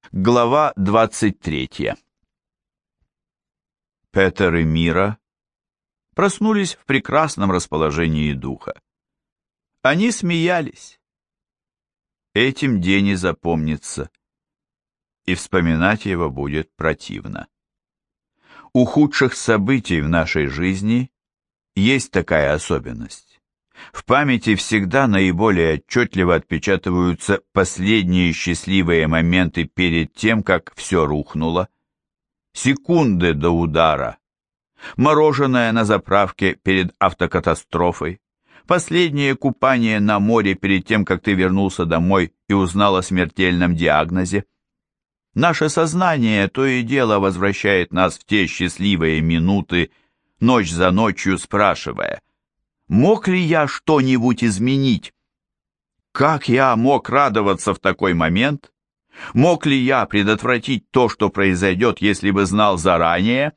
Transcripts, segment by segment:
Глава 23. Петер и Мира проснулись в прекрасном расположении духа. Они смеялись. Этим день и запомнится, и вспоминать его будет противно. У худших событий в нашей жизни есть такая особенность. В памяти всегда наиболее отчетливо отпечатываются последние счастливые моменты перед тем, как все рухнуло. Секунды до удара, мороженое на заправке перед автокатастрофой, последнее купание на море перед тем, как ты вернулся домой и узнал о смертельном диагнозе. Наше сознание то и дело возвращает нас в те счастливые минуты, ночь за ночью спрашивая: мог ли я что-нибудь изменить? Как я мог радоваться в такой момент? Мог ли я предотвратить то, что произойдет, если бы знал заранее?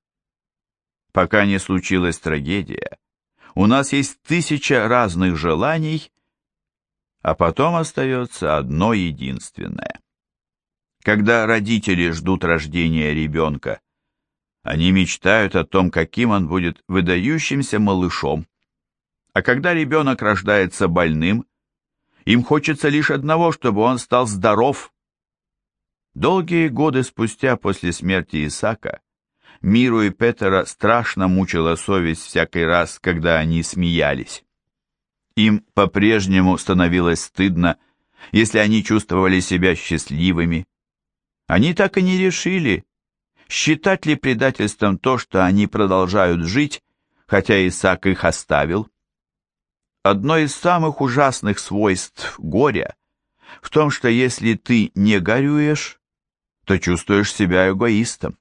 Пока не случилась трагедия, у нас есть 1000 разных желаний, а потом остается одно единственное. Когда родители ждут рождения ребенка, они мечтают о том, каким он будет выдающимся малышом. А когда ребенок рождается больным, им хочется лишь одного, чтобы он стал здоров. Долгие годы спустя после смерти Исаака Миру и Петера страшно мучила совесть всякий раз, когда они смеялись. Им по-прежнему становилось стыдно, если они чувствовали себя счастливыми. Они так и не решили, считать ли предательством то, что они продолжают жить, хотя Исаак их оставил. Одно из самых ужасных свойств горя в том, что если ты не горюешь, то чувствуешь себя эгоистом.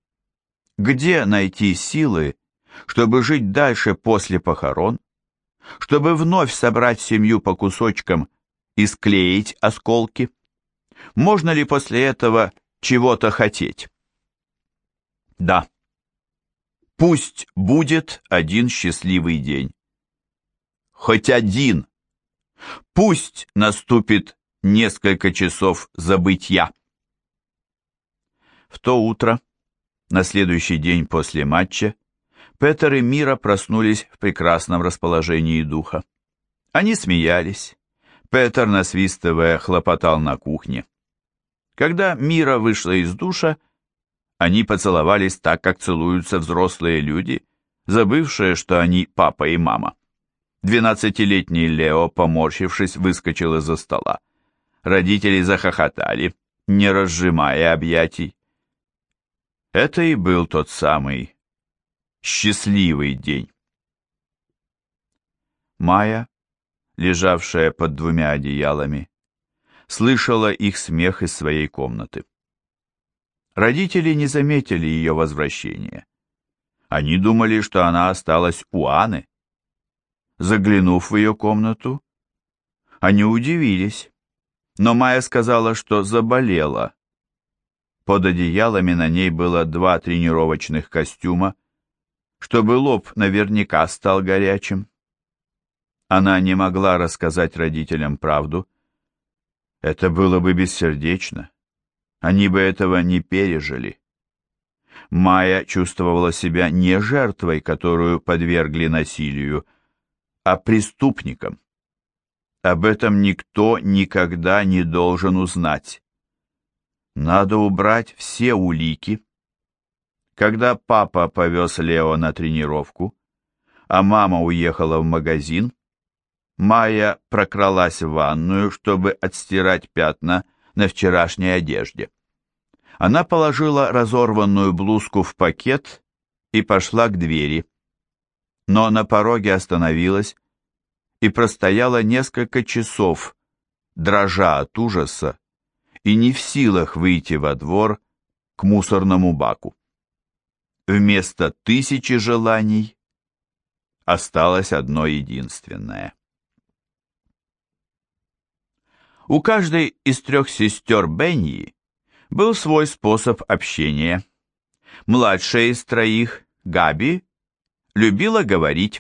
Где найти силы, чтобы жить дальше после похорон, чтобы вновь собрать семью по кусочкам и склеить осколки? Можно ли после этого чего-то хотеть? Да. Пусть будет один счастливый день. Хоть один. Пусть наступит несколько часов забытья. В то утро, на следующий день после матча, Петер и Мира проснулись в прекрасном расположении духа. Они смеялись. Петер, насвистывая, хлопотал на кухне. Когда Мира вышла из душа, они поцеловались так, как целуются взрослые люди, забывшие, что они папа и мама. 12-летний Лео, поморщившись, выскочил из-за стола. Родители захохотали, не разжимая объятий. Это и был тот самый счастливый день. Майя, лежавшая под 2 одеялами, слышала их смех из своей комнаты. Родители не заметили ее возвращения. Они думали, что она осталась у Анны. Заглянув в ее комнату, они удивились, но Майя сказала, что заболела. Под одеялами на ней было 2 тренировочных костюма, чтобы лоб наверняка стал горячим. Она не могла рассказать родителям правду. Это было бы бессердечно. Они бы этого не пережили. Майя чувствовала себя не жертвой, которую подвергли насилию, а преступником. Об этом никто никогда не должен узнать. Надо убрать все улики. Когда папа повез Лео на тренировку, а мама уехала в магазин, Майя прокралась в ванную, чтобы отстирать пятна на вчерашней одежде. Она положила разорванную блузку в пакет и пошла к двери. Но на пороге остановилась и простояла несколько часов, дрожа от ужаса и не в силах выйти во двор к мусорному баку. Вместо 1000 желаний осталось одно единственное. У каждой из 3 сестер Бенни был свой способ общения. Младшая из 3, Габи, любила говорить.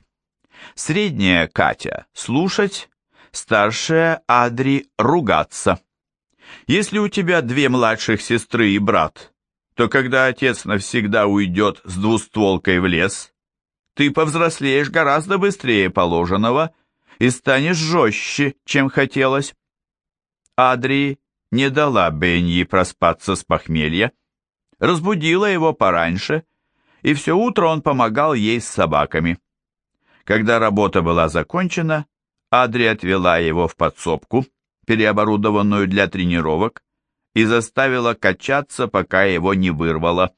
Средняя Катя – слушать, старшая Адри – ругаться. Если у тебя 2 младших сестры и брат, то когда отец навсегда уйдет с двустволкой в лес, ты повзрослеешь гораздо быстрее положенного и станешь жестче, чем хотелось. Адри не дала Бенни проспаться с похмелья, разбудила его пораньше, и все утро он помогал ей с собаками. Когда работа была закончена, Адри отвела его в подсобку, переоборудованную для тренировок, и заставила качаться, пока его не вырвало.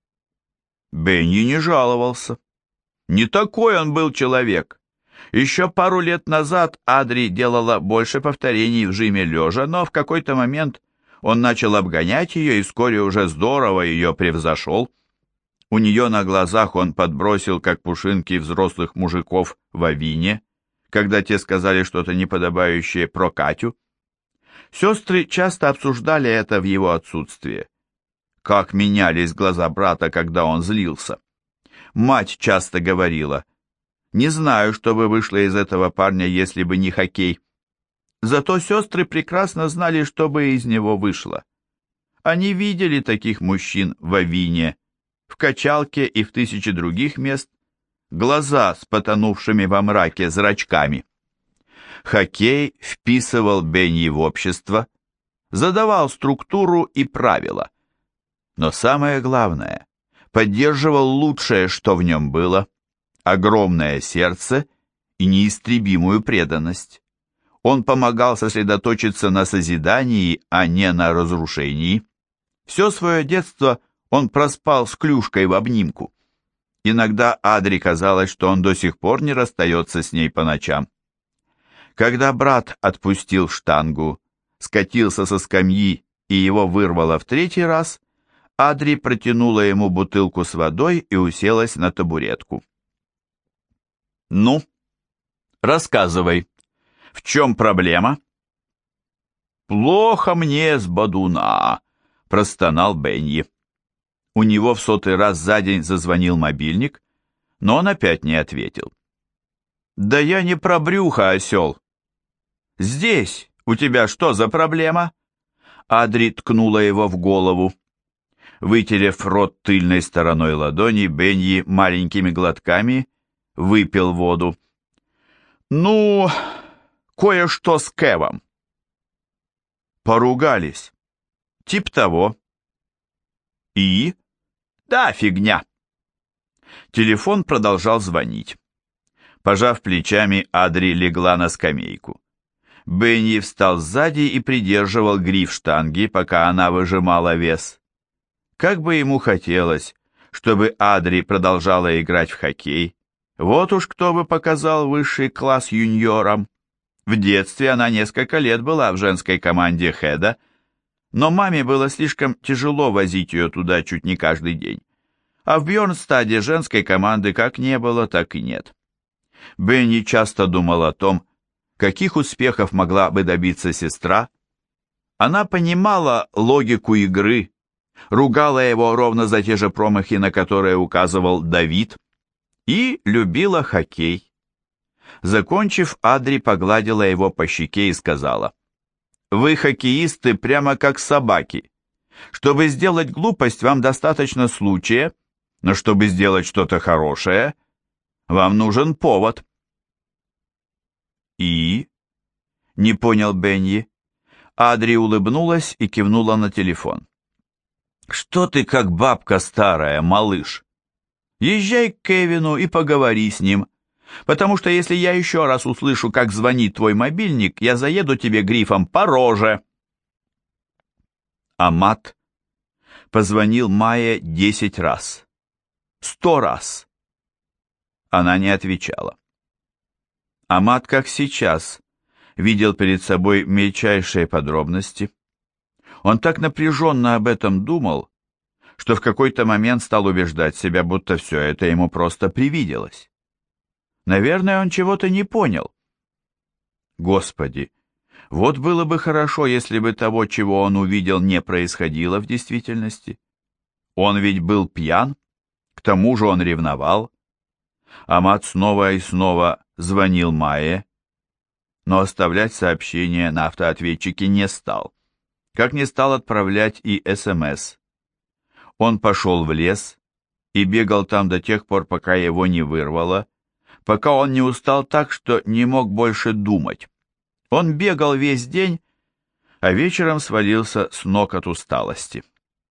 Бенни не жаловался. Не такой он был человек. Еще пару лет назад Адри делала больше повторений в жиме лежа, но в какой-то момент он начал обгонять ее и вскоре уже здорово ее превзошел. У нее на глазах он подбросил, как пушинки взрослых мужиков в авине, когда те сказали что-то неподобающее про Катю. Сестры часто обсуждали это в его отсутствие. Как менялись глаза брата, когда он злился. Мать часто говорила: «Не знаю, что бы вышло из этого парня, если бы не хоккей». Зато сестры прекрасно знали, что бы из него вышло. Они видели таких мужчин в авине, в качалке и в 1000 других мест, глаза с потонувшими во мраке зрачками. Хоккей вписывал Бенни в общество, задавал структуру и правила. Но самое главное, поддерживал лучшее, что в нем было, огромное сердце и неистребимую преданность. Он помогал сосредоточиться на созидании, а не на разрушении. Все свое детство он проспал с клюшкой в обнимку. Иногда Адри казалось, что он до сих пор не расстается с ней по ночам. Когда брат отпустил штангу, скатился со скамьи и его вырвало в 3-й раз, Адри протянула ему бутылку с водой и уселась на табуретку. «Ну, рассказывай, в чем проблема?» «Плохо мне с бодуна», — простонал Бенни. У него в 100-й раз за день зазвонил мобильник, но он опять не ответил. «Да я не про брюхо, осел. Здесь у тебя что за проблема?» Адри ткнула его в голову. Вытерев рот тыльной стороной ладони, Бенни маленькими глотками выпил воду. «Ну, кое-что с Кевом». «Поругались». «Тип того». «И?» «Да, фигня». Телефон продолжал звонить. Пожав плечами, Адри легла на скамейку. Бенни встал сзади и придерживал гриф штанги, пока она выжимала вес. Как бы ему хотелось, чтобы Адри продолжала играть в хоккей. Вот уж кто бы показал высший класс юниорам. В детстве она несколько лет была в женской команде Хеда, но маме было слишком тяжело возить ее туда чуть не каждый день. А в Бьорнстаде женской команды как не было, так и нет. Бенни часто думал о том, каких успехов могла бы добиться сестра. Она понимала логику игры, ругала его ровно за те же промахи, на которые указывал Давид, и любила хоккей. Закончив, Адри погладила его по щеке и сказала: «Вы, хоккеисты, прямо как собаки. Чтобы сделать глупость, вам достаточно случая, но чтобы сделать что-то хорошее, вам нужен повод». «И?» — не понял Бенни. Адри улыбнулась и кивнула на телефон. «Что ты как бабка старая, малыш? Езжай к Кевину и поговори с ним, потому что если я еще раз услышу, как звонит твой мобильник, я заеду тебе грифом по роже». Амат позвонил Майе 10 раз. 100 раз. Она не отвечала. Амат, как сейчас, видел перед собой мельчайшие подробности. Он так напряженно об этом думал, что в какой-то момент стал убеждать себя, будто все это ему просто привиделось. Наверное, он чего-то не понял. Господи, вот было бы хорошо, если бы того, чего он увидел, не происходило в действительности. Он ведь был пьян, к тому же он ревновал. Амат снова и снова звонил Майе, но оставлять сообщение на автоответчике не стал. как не стал отправлять и СМС. Он пошел в лес и бегал там до тех пор, пока его не вырвало, пока он не устал так, что не мог больше думать. Он бегал весь день, а вечером свалился с ног от усталости.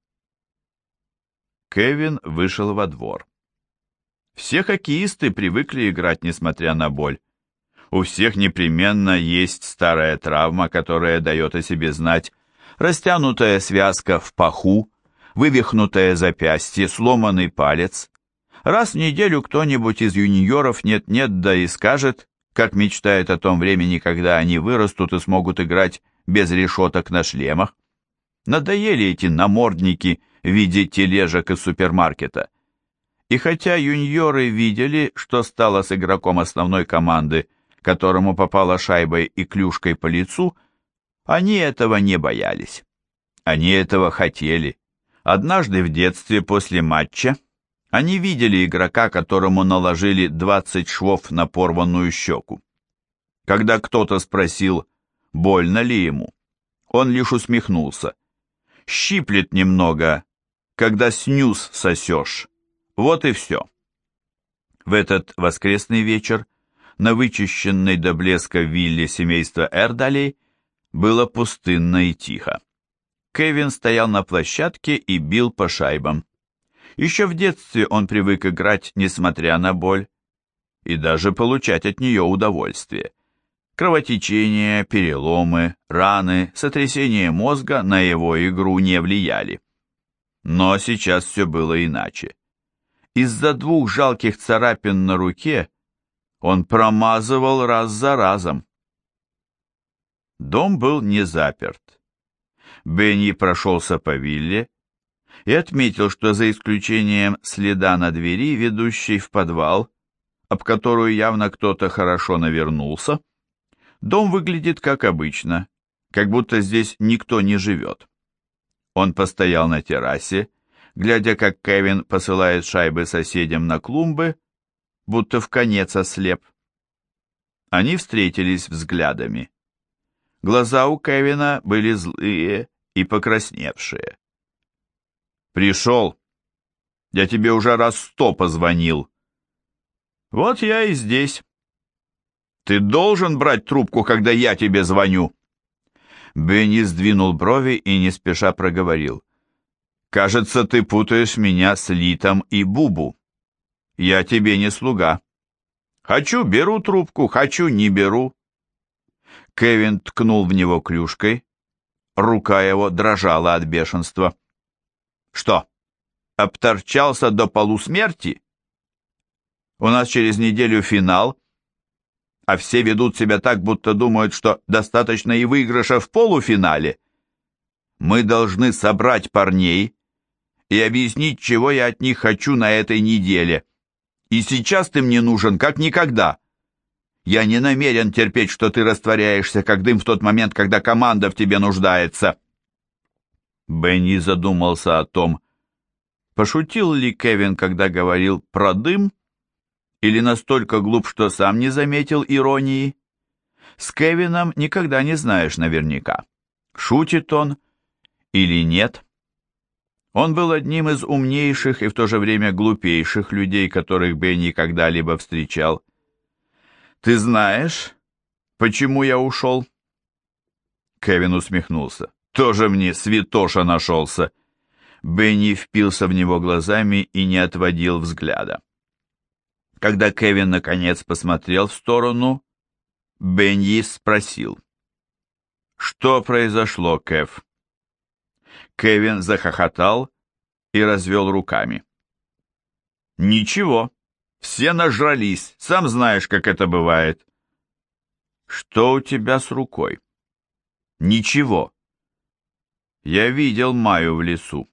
Кевин вышел во двор. Все хоккеисты привыкли играть, несмотря на боль. У всех непременно есть старая травма, которая дает о себе знать. Растянутая связка в паху, вывихнутое запястье, сломанный палец. Раз в неделю кто-нибудь из юниоров нет-нет, да и скажет, как мечтает о том времени, когда они вырастут и смогут играть без решеток на шлемах. Надоели эти намордники в виде тележек из супермаркета. И хотя юниоры видели, что стало с игроком основной команды, которому попала шайбой и клюшкой по лицу, они этого не боялись. Они этого хотели. Однажды в детстве после матча они видели игрока, которому наложили 20 швов на порванную щеку. Когда кто-то спросил, больно ли ему, он лишь усмехнулся. Щиплет немного, когда снюс сосешь. Вот и все. В этот воскресный вечер на вычищенной до блеска вилле семейства Эрдалей было пустынно и тихо. Кевин стоял на площадке и бил по шайбам. Еще в детстве он привык играть, несмотря на боль, и даже получать от нее удовольствие. Кровотечения, переломы, раны, сотрясение мозга на его игру не влияли. Но сейчас все было иначе. Из-за 2 жалких царапин на руке он промазывал раз за разом. Дом был не заперт. Бенни прошелся по вилле и отметил, что за исключением следа на двери, ведущей в подвал, об которую явно кто-то хорошо навернулся, дом выглядит как обычно, как будто здесь никто не живет. Он постоял на террасе, глядя, как Кевин посылает шайбы соседям на клумбы, будто вконец ослеп. Они встретились взглядами. Глаза у Кевина были злые и покрасневшие. «Пришел. Я тебе уже раз 100 позвонил». «Вот я и здесь». «Ты должен брать трубку, когда я тебе звоню». Бенни сдвинул брови и не спеша проговорил. «Кажется, ты путаешь меня с Литом и Бубу. Я тебе не слуга. Хочу — беру трубку, хочу — не беру». Кевин ткнул в него клюшкой. Рука его дрожала от бешенства. «Что, обторчался до полусмерти? У нас через неделю финал, а все ведут себя так, будто думают, что достаточно и выигрыша в полуфинале. Мы должны собрать парней и объяснить, чего я от них хочу на этой неделе. И сейчас ты мне нужен, как никогда. Я не намерен терпеть, что ты растворяешься, как дым в тот момент, когда команда в тебе нуждается». Бенни задумался о том, пошутил ли Кевин, когда говорил про дым, или настолько глуп, что сам не заметил иронии. С Кевином никогда не знаешь наверняка, шутит он или нет. Он был одним из умнейших и в то же время глупейших людей, которых Бенни когда-либо встречал. «Ты знаешь, почему я ушел?» Кевин усмехнулся. «Тоже мне святоша нашелся!» Бенни впился в него глазами и не отводил взгляда. Когда Кевин наконец посмотрел в сторону, Бенни спросил. «Что произошло, Кев?» Кевин захохотал и развел руками. «Ничего, все нажрались, сам знаешь, как это бывает». «Что у тебя с рукой?» «Ничего. Я видел Маю в лесу».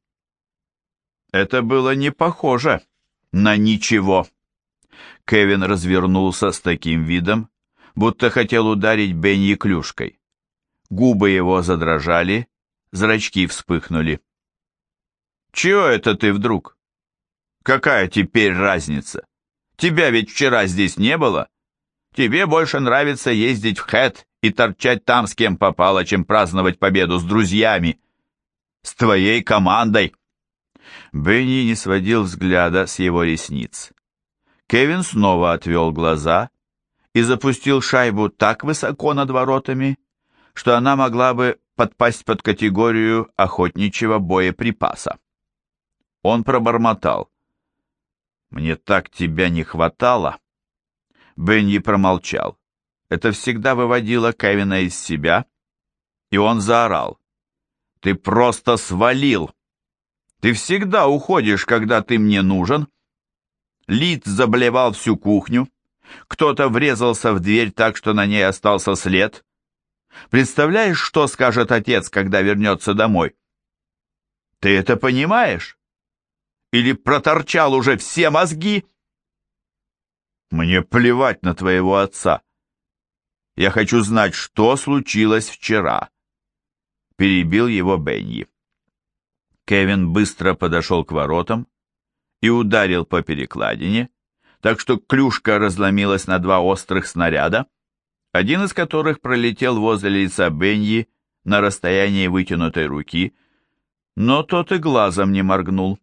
Это было не похоже на ничего. Кевин развернулся с таким видом, будто хотел ударить Бенни клюшкой. Губы его задрожали, зрачки вспыхнули. «Чего это ты вдруг? Какая теперь разница? Тебя ведь вчера здесь не было. Тебе больше нравится ездить в Хэт и торчать там, с кем попало, чем праздновать победу с друзьями. С твоей командой. Бенни не сводил взгляда с его ресниц. Кевин снова отвел глаза и запустил шайбу так высоко над воротами, что она могла бы подпасть под категорию охотничьего боеприпаса. Он пробормотал: «Мне так тебя не хватало». Бенни промолчал. Это всегда выводило Кевина из себя, и он заорал: «Ты просто свалил! Ты всегда уходишь, когда ты мне нужен!» Лид заблевал всю кухню, кто-то врезался в дверь так, что на ней остался след. Представляешь, что скажет отец, когда вернется домой? Ты это понимаешь? Или проторчал уже все мозги? Мне плевать на твоего отца. Я хочу знать, что случилось вчера. Перебил его Бенни. Кевин быстро подошел к воротам и ударил по перекладине, так что клюшка разломилась на два острых снаряда, один из которых пролетел возле лица Бенни на расстоянии вытянутой руки, но тот и глазом не моргнул.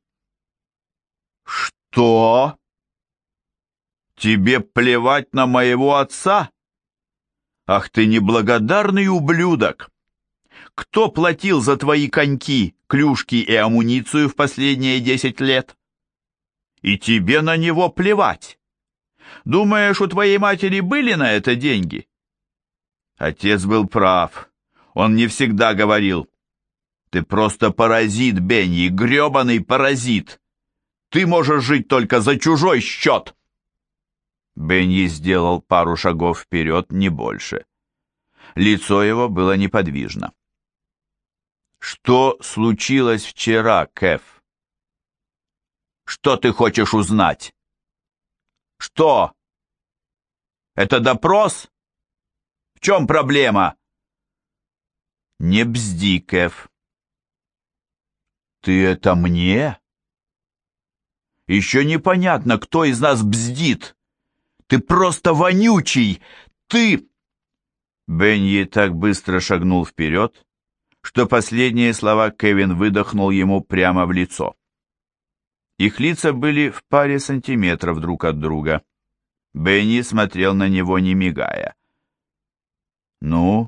«Что? Тебе плевать на моего отца? Ах ты неблагодарный ублюдок! Кто платил за твои коньки, клюшки и амуницию в последние 10 лет? И тебе на него плевать. Думаешь, у твоей матери были на это деньги?» Отец был прав. Он не всегда говорил: «Ты просто паразит, Бенни, гребаный паразит. Ты можешь жить только за чужой счет». Бенни сделал пару шагов вперед, не больше. Лицо его было неподвижно. «Что случилось вчера, Кэф? Что ты хочешь узнать? Что? Это допрос? В чем проблема?» «Не бзди, Кэф». «Ты это мне?» «Еще непонятно, кто из нас бздит. Ты просто вонючий! Ты...» Бенни так быстро шагнул вперед, что последние слова Кевин выдохнул ему прямо в лицо. Их лица были в паре сантиметров друг от друга. Бенни смотрел на него, не мигая. «Ну?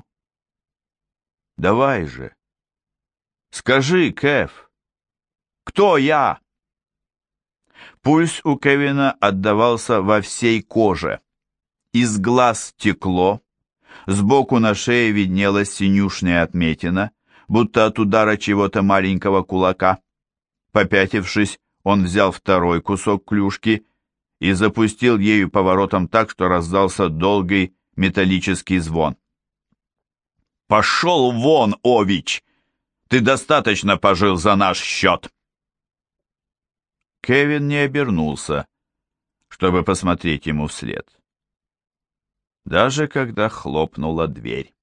Давай же. Скажи, Кев, кто я?» Пульс у Кевина отдавался во всей коже. Из глаз текло, сбоку на шее виднелась синюшная отметина, будто от удара чего-то маленького кулака. Попятившись, он взял второй кусок клюшки и запустил ею поворотом так, что раздался долгий металлический звон. «Пошел вон, Ович! Ты достаточно пожил за наш счет!» Кевин не обернулся, чтобы посмотреть ему вслед, даже когда хлопнула дверь.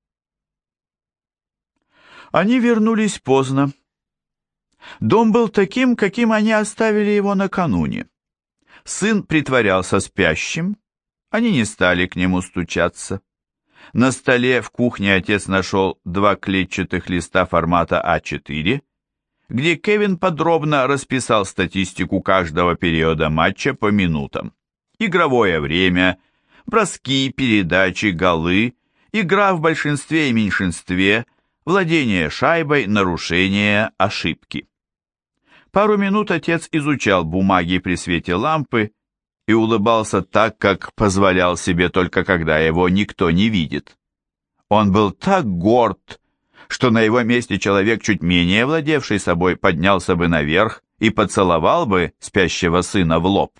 Они вернулись поздно. Дом был таким, каким они оставили его накануне. Сын притворялся спящим, они не стали к нему стучаться. На столе в кухне отец нашел 2 клетчатых листа формата А4, где Кевин подробно расписал статистику каждого периода матча по минутам. Игровое время, броски, передачи, голы, игра в большинстве и меньшинстве, владение шайбой, нарушения, ошибки. Пару минут отец изучал бумаги при свете лампы и улыбался так, как позволял себе только когда его никто не видит. Он был так горд, что на его месте человек, чуть менее владевший собой, поднялся бы наверх и поцеловал бы спящего сына в лоб.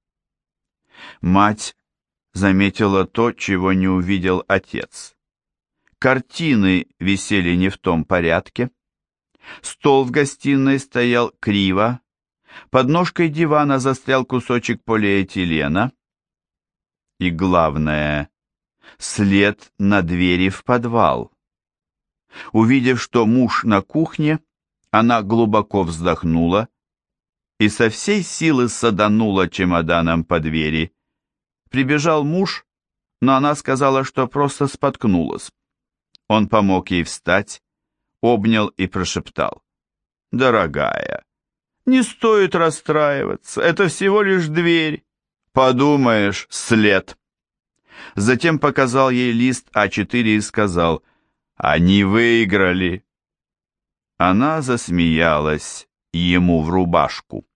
Мать заметила то, чего не увидел отец. Картины висели не в том порядке. Стол в гостиной стоял криво. Под ножкой дивана застрял кусочек полиэтилена. И главное, след на двери в подвал. Увидев, что муж на кухне, она глубоко вздохнула и со всей силы саданула чемоданом по двери. Прибежал муж, но она сказала, что просто споткнулась. Он помог ей встать, обнял и прошептал: «Дорогая, не стоит расстраиваться, это всего лишь дверь. Подумаешь, след». Затем показал ей лист А4 и сказал: «Они выиграли». Она засмеялась ему в рубашку.